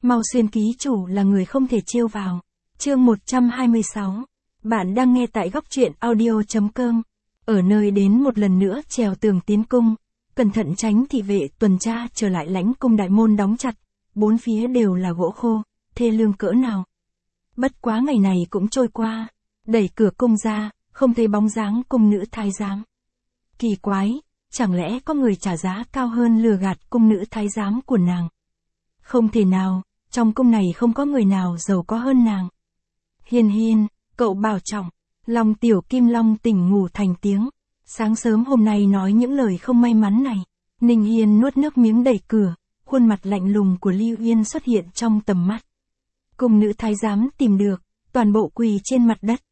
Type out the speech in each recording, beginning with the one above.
Mau xuyên ký chủ là người không thể trêu vào. Chương 126. Bạn đang nghe tại góc truyện audio.com. Ở nơi đến một lần nữa trèo tường tiến cung, cẩn thận tránh thị vệ tuần tra trở lại lãnh cung đại môn đóng chặt, bốn phía đều là gỗ khô, thê lương cỡ nào. Bất quá ngày này cũng trôi qua, đẩy cửa cung ra, không thấy bóng dáng cung nữ thái giám. Kỳ quái, chẳng lẽ có người trả giá cao hơn lừa gạt cung nữ thái giám của nàng? Không thể nào, trong cung này không có người nào giàu có hơn nàng. Hiên hiên, cậu bảo trọng. Long tiểu kim long tỉnh ngủ thành tiếng. Sáng sớm hôm nay nói những lời không may mắn này. Ninh Hiên nuốt nước miếng đẩy cửa, khuôn mặt lạnh lùng của Lưu Yên xuất hiện trong tầm mắt. Cung nữ thái giám tìm được, toàn bộ quỳ trên mặt đất.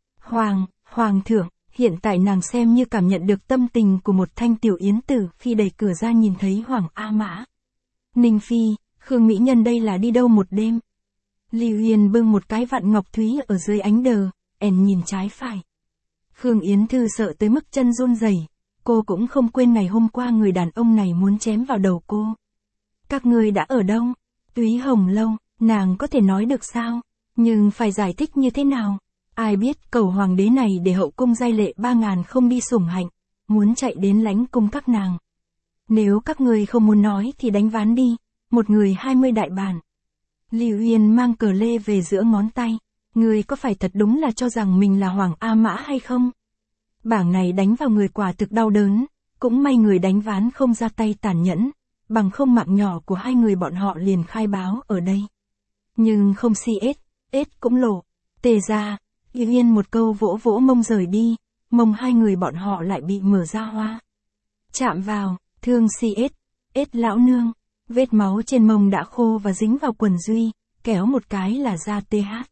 Hoàng thượng, hiện tại nàng xem như cảm nhận được tâm tình của một thanh tiểu yến tử khi đẩy cửa ra nhìn thấy Hoàng A Mã. Ninh Phi, Khương Mỹ Nhân đây là đi đâu một đêm? Lưu Yên bưng một cái vặn ngọc thúy ở dưới ánh đờ, nhìn trái phải. Khương Yến Thư sợ tới mức chân run rẩy, cô cũng không quên ngày hôm qua người đàn ông này muốn chém vào đầu cô. Các ngươi đã ở đâu? Túy Hồng Lâu, nàng có thể nói được sao? Nhưng phải giải thích như thế nào? Ai biết cầu hoàng đế này để hậu cung giai lệ 3000 không đi sủng hạnh, muốn chạy đến lãnh cung các nàng. Nếu các ngươi không muốn nói thì đánh ván đi, một người 20 đại bản. Lưu Yên mang cờ lê về giữa ngón tay. Ngươi có phải thật đúng là cho rằng mình là Hoàng A Mã hay không? Bảng này đánh vào người quả thực đau đớn, cũng may người đánh ván không ra tay tàn nhẫn, bằng không mạng nhỏ của hai người bọn họ liền khai báo ở đây. Nhưng không si ết cũng lộ. Tề ra, Lưu Yên một câu vỗ vỗ mông rời đi, mông hai người bọn họ lại bị mở ra hoa. Chạm vào, thương si ết lão nương, vết máu trên mông đã khô và dính vào quần Duy, kéo một cái là ra TH.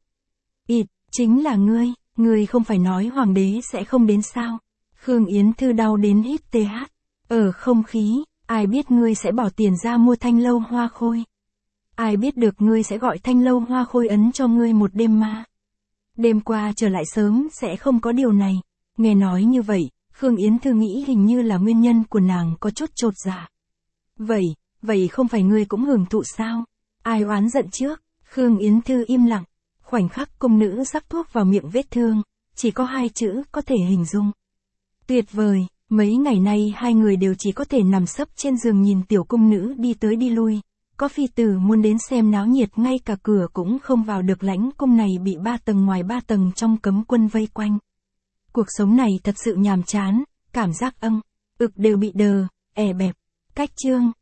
Chính là ngươi không phải nói hoàng đế sẽ không đến sao? Khương Yến Thư đau đến hít TH. Ở không khí, ai biết ngươi sẽ bỏ tiền ra mua thanh lâu hoa khôi? Ai biết được ngươi sẽ gọi thanh lâu hoa khôi ấn cho ngươi một đêm ma? Đêm qua trở lại sớm sẽ không có điều này. Nghe nói như vậy, Khương Yến Thư nghĩ hình như là nguyên nhân của nàng có chút chột dạ. Vậy không phải ngươi cũng hưởng thụ sao? Ai oán giận trước? Khương Yến Thư im lặng. Khoảnh khắc cung nữ rắc thuốc vào miệng vết thương, chỉ có 2 chữ có thể hình dung. Tuyệt vời, mấy ngày nay hai người đều chỉ có thể nằm sấp trên giường nhìn tiểu cung nữ đi tới đi lui. Có phi tử muốn đến xem náo nhiệt ngay cả cửa cũng không vào được, lãnh cung này bị 3 tầng ngoài 3 tầng trong cấm quân vây quanh. Cuộc sống này thật sự nhàm chán, cảm giác ực đều bị đè bẹp. Cách chương